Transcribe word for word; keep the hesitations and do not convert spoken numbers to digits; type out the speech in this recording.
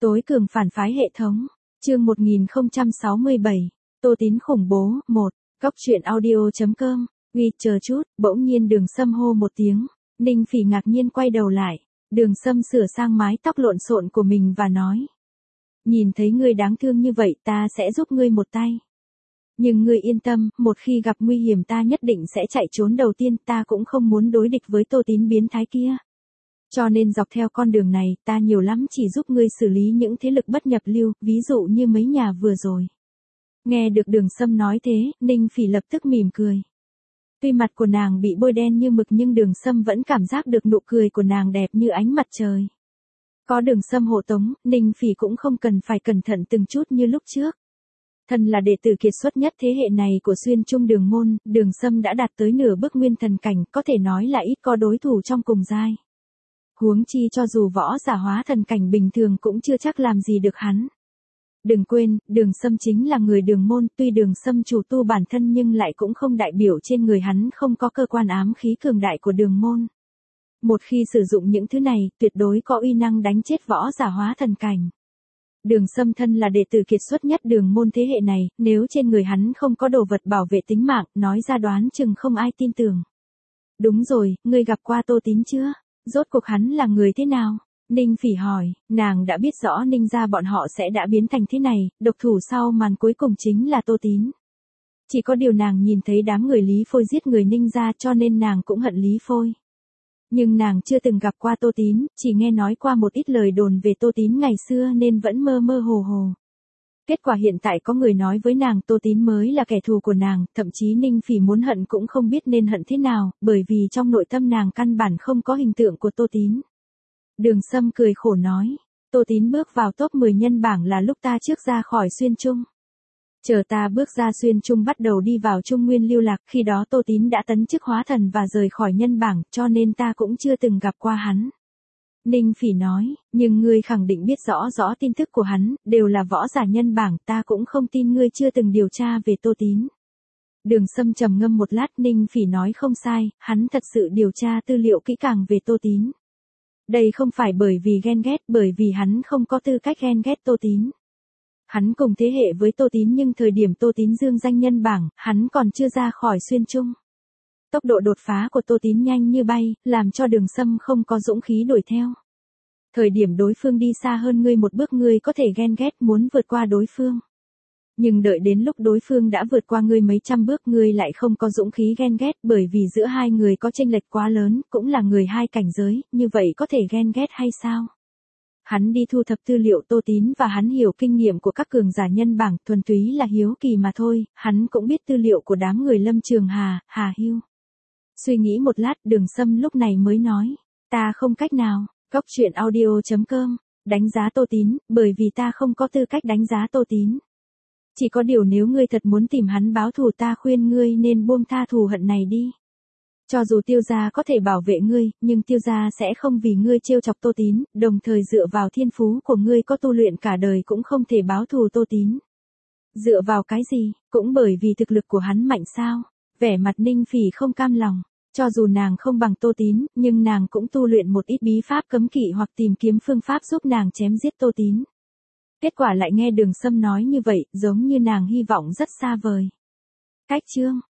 Tối cường phản phái hệ thống. Chương một nghìn không trăm sáu mươi bảy. Tô Tín khủng bố. một. Góc truyện audio.com. Uy, chờ chút, bỗng nhiên Đường Sâm hô một tiếng. Ninh Phỉ ngạc nhiên quay đầu lại. Đường Sâm sửa sang mái tóc lộn xộn của mình và nói. Nhìn thấy ngươi đáng thương như vậy ta sẽ giúp ngươi một tay. Nhưng ngươi yên tâm, một khi gặp nguy hiểm ta nhất định sẽ chạy trốn đầu tiên, ta cũng không muốn đối địch với Tô Tín biến thái kia. Cho nên dọc theo con đường này, ta nhiều lắm chỉ giúp ngươi xử lý những thế lực bất nhập lưu, ví dụ như mấy nhà vừa rồi. Nghe được Đường Sâm nói thế, Ninh Phỉ lập tức mỉm cười. Tuy mặt của nàng bị bôi đen như mực nhưng Đường Sâm vẫn cảm giác được nụ cười của nàng đẹp như ánh mặt trời. Có Đường Sâm hộ tống, Ninh Phỉ cũng không cần phải cẩn thận từng chút như lúc trước. Thân là đệ tử kiệt xuất nhất thế hệ này của Xuyên Trung Đường môn, Đường Sâm đã đạt tới nửa bước nguyên thần cảnh, có thể nói là ít có đối thủ trong cùng giai. Huống chi cho dù võ giả hóa thần cảnh bình thường cũng chưa chắc làm gì được hắn. Đừng quên, Đường Sâm chính là người Đường môn, tuy Đường Sâm chủ tu bản thân nhưng lại cũng không đại biểu trên người hắn không có cơ quan ám khí cường đại của Đường môn. Một khi sử dụng những thứ này, tuyệt đối có uy năng đánh chết võ giả hóa thần cảnh. Đường Sâm thân là đệ tử kiệt xuất nhất Đường môn thế hệ này, nếu trên người hắn không có đồ vật bảo vệ tính mạng, nói ra đoán chừng không ai tin tưởng. Đúng rồi, ngươi gặp qua Tô Tín chưa? Rốt cuộc hắn là người thế nào? Ninh Phỉ hỏi, nàng đã biết rõ Ninh gia bọn họ sẽ đã biến thành thế này, độc thủ sau màn cuối cùng chính là Tô Tín. Chỉ có điều nàng nhìn thấy đám người Lý Phôi giết người Ninh gia cho nên nàng cũng hận Lý Phôi. Nhưng nàng chưa từng gặp qua Tô Tín, chỉ nghe nói qua một ít lời đồn về Tô Tín ngày xưa nên vẫn mơ mơ hồ hồ. Kết quả hiện tại có người nói với nàng Tô Tín mới là kẻ thù của nàng, thậm chí Ninh Phỉ muốn hận cũng không biết nên hận thế nào, bởi vì trong nội tâm nàng căn bản không có hình tượng của Tô Tín. Đường Sâm cười khổ nói, Tô Tín bước vào top mười nhân bảng là lúc ta trước ra khỏi Xuyên Trung. Chờ ta bước ra Xuyên Trung bắt đầu đi vào Trung Nguyên lưu lạc, khi đó Tô Tín đã tấn chức hóa thần và rời khỏi nhân bảng, cho nên ta cũng chưa từng gặp qua hắn. Ninh Phỉ nói, nhưng ngươi khẳng định biết rõ rõ tin tức của hắn, đều là võ giả nhân bảng, ta cũng không tin ngươi chưa từng điều tra về Tô Tín. Đường Sâm trầm ngâm một lát, Ninh Phỉ nói không sai, hắn thật sự điều tra tư liệu kỹ càng về Tô Tín. Đây không phải bởi vì ghen ghét, bởi vì hắn không có tư cách ghen ghét Tô Tín. Hắn cùng thế hệ với Tô Tín nhưng thời điểm Tô Tín dương danh nhân bảng, hắn còn chưa ra khỏi Xuyên Trung. Tốc độ đột phá của Tô Tín nhanh như bay, làm cho Đường Sâm không có dũng khí đuổi theo. Thời điểm đối phương đi xa hơn ngươi một bước ngươi có thể ghen ghét muốn vượt qua đối phương. Nhưng đợi đến lúc đối phương đã vượt qua ngươi mấy trăm bước ngươi lại không có dũng khí ghen ghét bởi vì giữa hai người có chênh lệch quá lớn, cũng là người hai cảnh giới, như vậy có thể ghen ghét hay sao? Hắn đi thu thập tư liệu Tô Tín và hắn hiểu kinh nghiệm của các cường giả nhân bảng, thuần túy là hiếu kỳ mà thôi, hắn cũng biết tư liệu của đám người Lâm Trường Hà, Hà Hưu. Suy nghĩ một lát, Đường Sâm lúc này mới nói, ta không cách nào, góc truyện audio.com, đánh giá Tô Tín, bởi vì ta không có tư cách đánh giá Tô Tín. Chỉ có điều nếu ngươi thật muốn tìm hắn báo thù ta khuyên ngươi nên buông tha thù hận này đi. Cho dù Tiêu gia có thể bảo vệ ngươi, nhưng Tiêu gia sẽ không vì ngươi trêu chọc Tô Tín, đồng thời dựa vào thiên phú của ngươi có tu luyện cả đời cũng không thể báo thù Tô Tín. Dựa vào cái gì, cũng bởi vì thực lực của hắn mạnh sao? Vẻ mặt Ninh Phỉ không cam lòng, cho dù nàng không bằng Tô Tín, nhưng nàng cũng tu luyện một ít bí pháp cấm kỵ hoặc tìm kiếm phương pháp giúp nàng chém giết Tô Tín. Kết quả lại nghe Đường Sâm nói như vậy, giống như nàng hy vọng rất xa vời. Cách chương